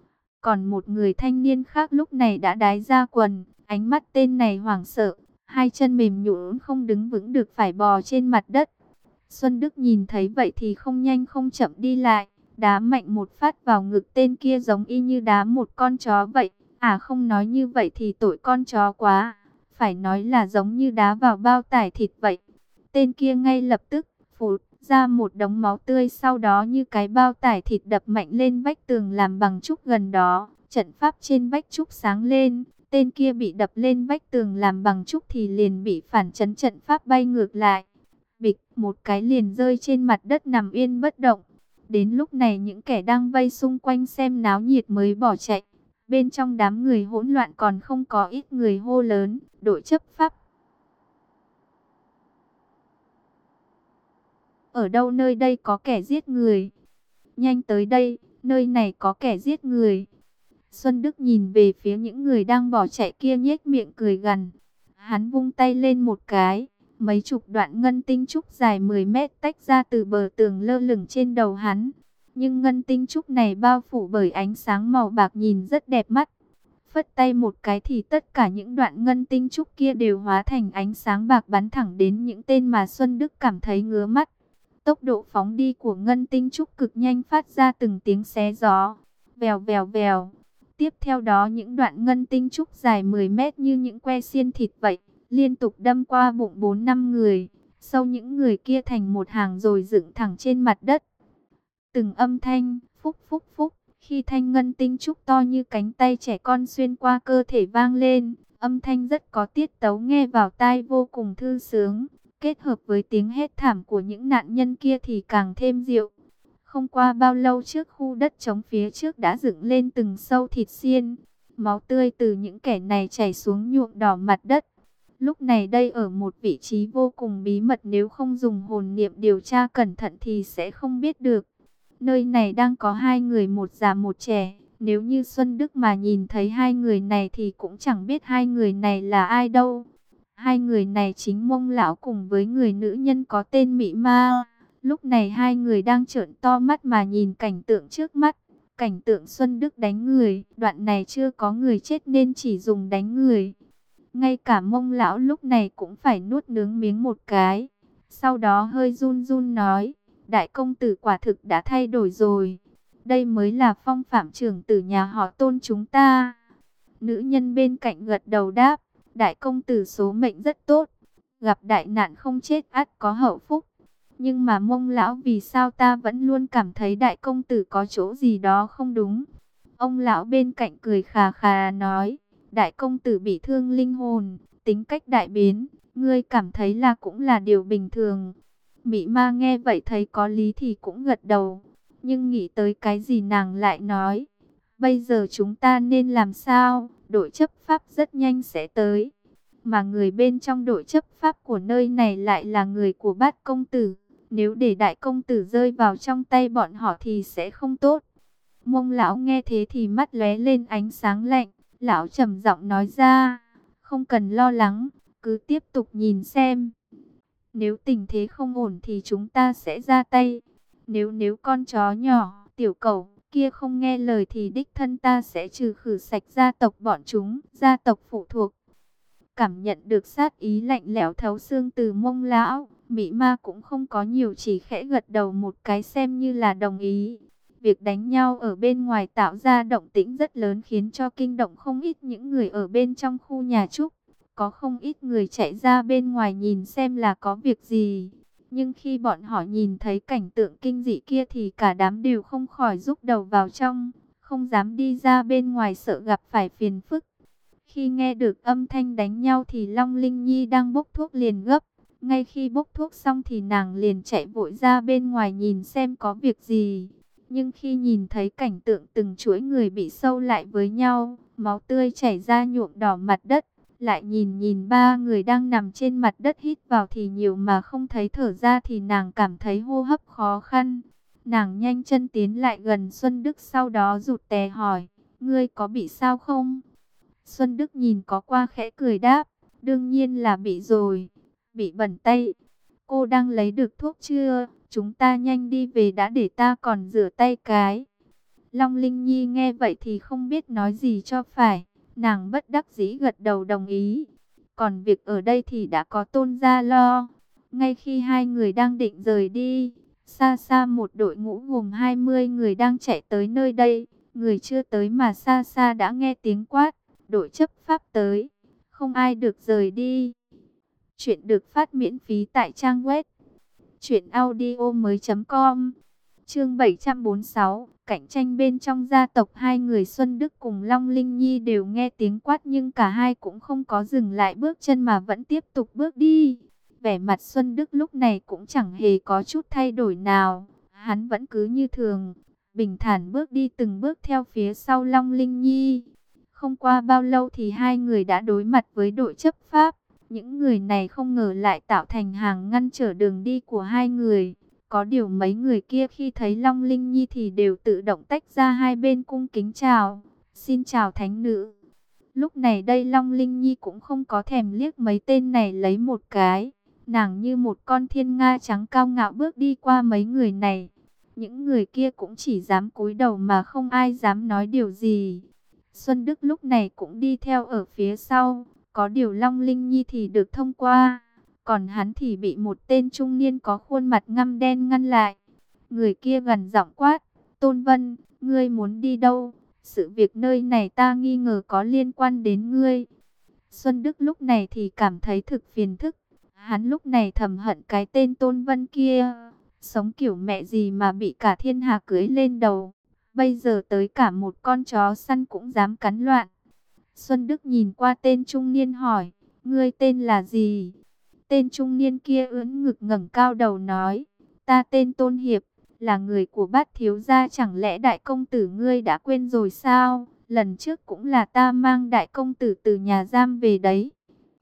Còn một người thanh niên khác lúc này đã đái ra quần. Ánh mắt tên này hoảng sợ. Hai chân mềm nhũn không đứng vững được phải bò trên mặt đất. Xuân Đức nhìn thấy vậy thì không nhanh không chậm đi lại. Đá mạnh một phát vào ngực tên kia giống y như đá một con chó vậy. À không nói như vậy thì tội con chó quá. Phải nói là giống như đá vào bao tải thịt vậy. Tên kia ngay lập tức phụt ra một đống máu tươi, sau đó như cái bao tải thịt đập mạnh lên vách tường làm bằng trúc gần đó. Trận pháp trên vách trúc sáng lên. Tên kia bị đập lên vách tường làm bằng trúc thì liền bị phản chấn, trận pháp bay ngược lại. Bịch, một cái liền rơi trên mặt đất nằm yên bất động. Đến lúc này những kẻ đang vây xung quanh xem náo nhiệt mới bỏ chạy. Bên trong đám người hỗn loạn còn không có ít người hô lớn, đội chấp pháp. Ở đâu nơi đây có kẻ giết người? Nhanh tới đây, nơi này có kẻ giết người. Xuân Đức nhìn về phía những người đang bỏ chạy kia nhếch miệng cười gằn. Hắn vung tay lên một cái. Mấy chục đoạn ngân tinh trúc dài mười mét tách ra từ bờ tường lơ lửng trên đầu hắn. Nhưng ngân tinh trúc này bao phủ bởi ánh sáng màu bạc nhìn rất đẹp mắt. Phất tay một cái thì tất cả những đoạn ngân tinh trúc kia đều hóa thành ánh sáng bạc bắn thẳng đến những tên mà Xuân Đức cảm thấy ngứa mắt. Tốc độ phóng đi của ngân tinh trúc cực nhanh, phát ra từng tiếng xé gió. Vèo vèo vèo. Tiếp theo đó những đoạn ngân tinh trúc dài mười mét như những que xiên thịt vậy, liên tục đâm qua bụng bốn năm người. Sau những người kia thành một hàng rồi dựng thẳng trên mặt đất. Từng âm thanh phúc phúc phúc Khi thanh ngân tinh trúc to như cánh tay trẻ con xuyên qua cơ thể vang lên, âm thanh rất có tiết tấu nghe vào tai vô cùng thư sướng, kết hợp với tiếng hét thảm của những nạn nhân kia thì càng thêm dịu. Không qua bao lâu trước khu đất trống phía trước đã dựng lên từng sâu thịt xiên, máu tươi từ những kẻ này chảy xuống nhuộm đỏ mặt đất. Lúc này đây ở một vị trí vô cùng bí mật, nếu không dùng hồn niệm điều tra cẩn thận thì sẽ không biết được. Nơi này đang có hai người, một già một trẻ. Nếu như Xuân Đức mà nhìn thấy hai người này thì cũng chẳng biết hai người này là ai đâu. Hai người này chính Mông lão cùng với người nữ nhân có tên Mị Ma. Lúc này hai người đang trợn to mắt mà nhìn cảnh tượng trước mắt. Cảnh tượng Xuân Đức đánh người, đoạn này chưa có người chết nên chỉ dùng đánh người. Ngay cả Mông lão lúc này cũng phải nuốt nướng miếng một cái. Sau đó hơi run run nói, đại công tử quả thực đã thay đổi rồi. Đây mới là phong phạm trưởng tử nhà họ Tôn chúng ta. Nữ nhân bên cạnh gật đầu đáp, đại công tử số mệnh rất tốt. Gặp đại nạn không chết ắt có hậu phúc. Nhưng mà Mông lão, vì sao ta vẫn luôn cảm thấy đại công tử có chỗ gì đó không đúng? Ông lão bên cạnh cười khà khà nói, đại công tử bị thương linh hồn, tính cách đại biến, ngươi cảm thấy là cũng là điều bình thường. Mị Ma nghe vậy thấy có lý thì cũng gật đầu, nhưng nghĩ tới cái gì nàng lại nói, bây giờ chúng ta nên làm sao? Đội chấp pháp rất nhanh sẽ tới, mà người bên trong đội chấp pháp của nơi này lại là người của Bát công tử. Nếu để đại công tử rơi vào trong tay bọn họ thì sẽ không tốt. Mông lão nghe thế thì mắt lóe lên ánh sáng lạnh. Lão trầm giọng nói ra, không cần lo lắng, cứ tiếp tục nhìn xem. Nếu tình thế không ổn thì chúng ta sẽ ra tay. Nếu nếu con chó nhỏ, tiểu cẩu kia không nghe lời thì đích thân ta sẽ trừ khử sạch gia tộc bọn chúng, gia tộc phụ thuộc. Cảm nhận được sát ý lạnh lẽo thấu xương từ Mông lão, Mị Ma cũng không có nhiều, chỉ khẽ gật đầu một cái xem như là đồng ý. Việc đánh nhau ở bên ngoài tạo ra động tĩnh rất lớn, khiến cho kinh động không ít những người ở bên trong khu nhà trúc. Có không ít người chạy ra bên ngoài nhìn xem là có việc gì. Nhưng khi bọn họ nhìn thấy cảnh tượng kinh dị kia thì cả đám đều không khỏi rúc đầu vào trong, không dám đi ra bên ngoài sợ gặp phải phiền phức. Khi nghe được âm thanh đánh nhau thì Long Linh Nhi đang bốc thuốc liền gấp. Ngay khi bốc thuốc xong thì nàng liền chạy vội ra bên ngoài nhìn xem có việc gì. Nhưng khi nhìn thấy cảnh tượng từng chuỗi người bị sâu lại với nhau, máu tươi chảy ra nhuộm đỏ mặt đất, lại nhìn nhìn ba người đang nằm trên mặt đất hít vào thì nhiều mà không thấy thở ra thì nàng cảm thấy hô hấp khó khăn. Nàng nhanh chân tiến lại gần Xuân Đức, sau đó rụt rè hỏi, ngươi có bị sao không? Xuân Đức nhìn có qua khẽ cười đáp, đương nhiên là bị rồi, bị bẩn tay. Cô đang lấy được thuốc chưa? Chúng ta nhanh đi về đã, để ta còn rửa tay cái. Long Linh Nhi nghe vậy thì không biết nói gì cho phải. Nàng bất đắc dĩ gật đầu đồng ý. Còn việc ở đây thì đã có Tôn gia lo. Ngay khi hai người đang định rời đi, xa xa một đội ngũ gồm hai mươi người đang chạy tới nơi đây. Người chưa tới mà xa xa đã nghe tiếng quát, đội chấp pháp tới, không ai được rời đi. Chuyện được phát miễn phí tại trang web truyện audio mới chấm com. Chương bảy trăm bốn mươi sáu, cạnh tranh bên trong gia tộc. Hai người Xuân Đức cùng Long Linh Nhi đều nghe tiếng quát, nhưng cả hai cũng không có dừng lại bước chân mà vẫn tiếp tục bước đi. Vẻ mặt Xuân Đức lúc này cũng chẳng hề có chút thay đổi nào, hắn vẫn cứ như thường, bình thản bước đi từng bước theo phía sau Long Linh Nhi. Không qua bao lâu thì hai người đã đối mặt với đội chấp pháp. Những người này không ngờ lại tạo thành hàng ngăn trở đường đi của hai người. Có điều mấy người kia khi thấy Long Linh Nhi thì đều tự động tách ra hai bên cung kính chào. Xin chào thánh nữ. Lúc này đây Long Linh Nhi cũng không có thèm liếc mấy tên này lấy một cái. Nàng như một con thiên nga trắng cao ngạo bước đi qua mấy người này. Những người kia cũng chỉ dám cúi đầu mà không ai dám nói điều gì. Xuân Đức lúc này cũng đi theo ở phía sau. Có điều Long Linh Nhi thì được thông qua, còn hắn thì bị một tên trung niên có khuôn mặt ngăm đen ngăn lại. Người kia gần giọng quát, Tôn Vân, ngươi muốn đi đâu? Sự việc nơi này ta nghi ngờ có liên quan đến ngươi. Xuân Đức lúc này thì cảm thấy thực phiền thức. Hắn lúc này thầm hận cái tên Tôn Vân kia. Sống kiểu mẹ gì mà bị cả thiên hạ cưới lên đầu. Bây giờ tới cả một con chó săn cũng dám cắn loạn. Xuân Đức nhìn qua tên trung niên hỏi, ngươi tên là gì? Tên trung niên kia ưỡn ngực ngẩng cao đầu nói, ta tên Tôn Hiệp, là người của Bát thiếu gia, chẳng lẽ đại công tử ngươi đã quên rồi sao? Lần trước cũng là ta mang đại công tử từ nhà giam về đấy.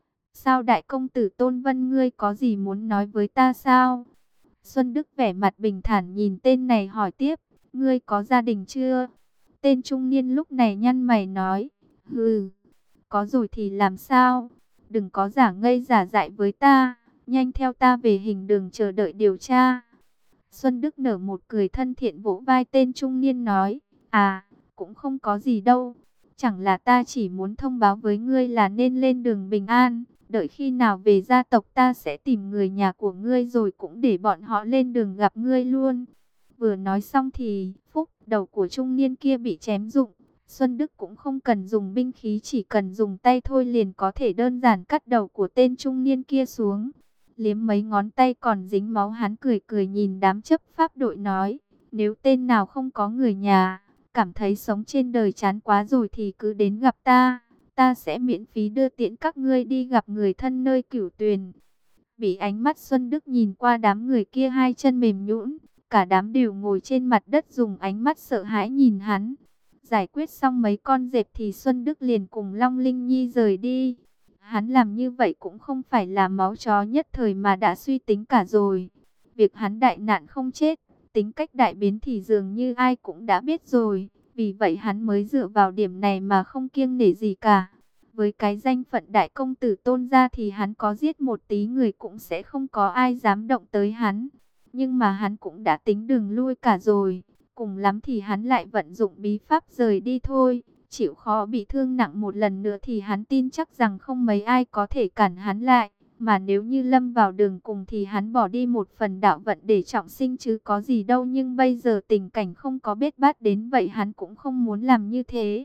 Sao đại công tử Tôn Vân ngươi có gì muốn nói với ta sao? Xuân Đức vẻ mặt bình thản nhìn tên này hỏi tiếp, ngươi có gia đình chưa? Tên trung niên lúc này nhăn mày nói, hừ, có rồi thì làm sao? Đừng có giả ngây giả dại với ta, nhanh theo ta về hình đường chờ đợi điều tra. Xuân Đức nở một cười thân thiện vỗ vai tên trung niên nói, à, cũng không có gì đâu. Chẳng là ta chỉ muốn thông báo với ngươi là nên lên đường bình an. Đợi khi nào về gia tộc ta sẽ tìm người nhà của ngươi rồi cũng để bọn họ lên đường gặp ngươi luôn. Vừa nói xong thì, phúc, đầu của trung niên kia bị chém rụng. Xuân Đức cũng không cần dùng binh khí, chỉ cần dùng tay thôi liền có thể đơn giản cắt đầu của tên trung niên kia xuống. Liếm mấy ngón tay còn dính máu, hắn cười cười nhìn đám chấp pháp đội nói, nếu tên nào không có người nhà, cảm thấy sống trên đời chán quá rồi thì cứ đến gặp ta, ta sẽ miễn phí đưa tiễn các ngươi đi gặp người thân nơi Cửu Tuyền. Bị ánh mắt Xuân Đức nhìn qua, đám người kia hai chân mềm nhũn, cả đám đều ngồi trên mặt đất dùng ánh mắt sợ hãi nhìn hắn. Giải quyết xong mấy con dẹp thì Xuân Đức liền cùng Long Linh Nhi rời đi. Hắn làm như vậy cũng không phải là máu chó nhất thời mà đã suy tính cả rồi. Việc hắn đại nạn không chết, tính cách đại biến thì dường như ai cũng đã biết rồi. Vì vậy hắn mới dựa vào điểm này mà không kiêng nể gì cả. Với cái danh phận đại công tử Tôn gia thì hắn có giết một tí người cũng sẽ không có ai dám động tới hắn. Nhưng mà hắn cũng đã tính đường lui cả rồi. Cùng lắm thì hắn lại vận dụng bí pháp rời đi thôi. Chịu khó bị thương nặng một lần nữa thì hắn tin chắc rằng không mấy ai có thể cản hắn lại. Mà nếu như lâm vào đường cùng thì hắn bỏ đi một phần đạo vận để trọng sinh chứ có gì đâu. Nhưng bây giờ tình cảnh không có bết bát đến vậy, hắn cũng không muốn làm như thế.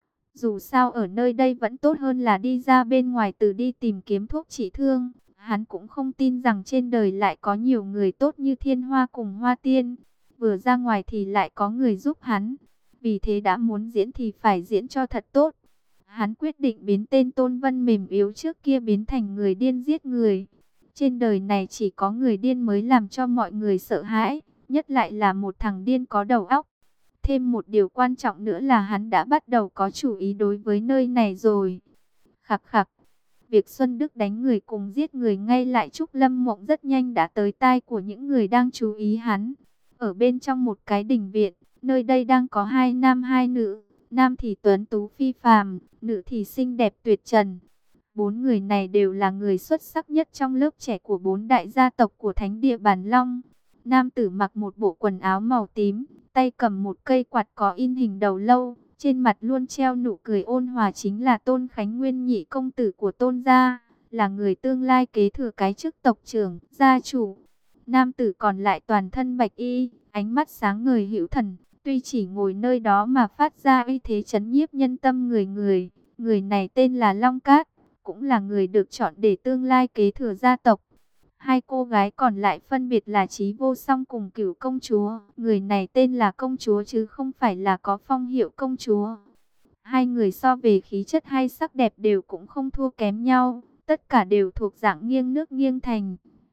Dù sao ở nơi đây vẫn tốt hơn là đi ra bên ngoài từ đi tìm kiếm thuốc trị thương. Hắn cũng không tin rằng trên đời lại có nhiều người tốt như Thiên Hoa cùng Hoa Tiên. Vừa ra ngoài thì lại có người giúp hắn. Vì thế đã muốn diễn thì phải diễn cho thật tốt. Hắn quyết định biến tên Tôn Vân mềm yếu trước kia biến thành người điên giết người. Trên đời này chỉ có người điên mới làm cho mọi người sợ hãi, nhất lại là một thằng điên có đầu óc. Thêm một điều quan trọng nữa là hắn đã bắt đầu có chủ ý đối với nơi này rồi. Khặc khặc, việc Xuân Đức đánh người cùng giết người ngay lại Trúc Lâm Mộng rất nhanh đã tới tai của những người đang chú ý hắn. Ở bên trong một cái đình viện, nơi đây đang có hai nam hai nữ, nam thì tuấn tú phi phàm, nữ thì xinh đẹp tuyệt trần. Bốn người này đều là người xuất sắc nhất trong lớp trẻ của bốn đại gia tộc của Thánh địa Bàn Long. Nam tử mặc một bộ quần áo màu tím, tay cầm một cây quạt có in hình đầu lâu, trên mặt luôn treo nụ cười ôn hòa, chính là Tôn Khánh Nguyên, nhị công tử của Tôn gia, là người tương lai kế thừa cái chức tộc trưởng, gia chủ. Nam tử còn lại toàn thân bạch y, ánh mắt sáng ngời hữu thần, tuy chỉ ngồi nơi đó mà phát ra uy thế chấn nhiếp nhân tâm người người. Người này tên là Long Cát, cũng là người được chọn để tương lai kế thừa gia tộc. Hai cô gái còn lại phân biệt là Chí Vô Song cùng Cửu công chúa. Người này tên là công chúa chứ không phải là có phong hiệu công chúa. Hai người so về khí chất hay sắc đẹp đều cũng không thua kém nhau. Tất cả đều thuộc dạng nghiêng nước nghiêng thành.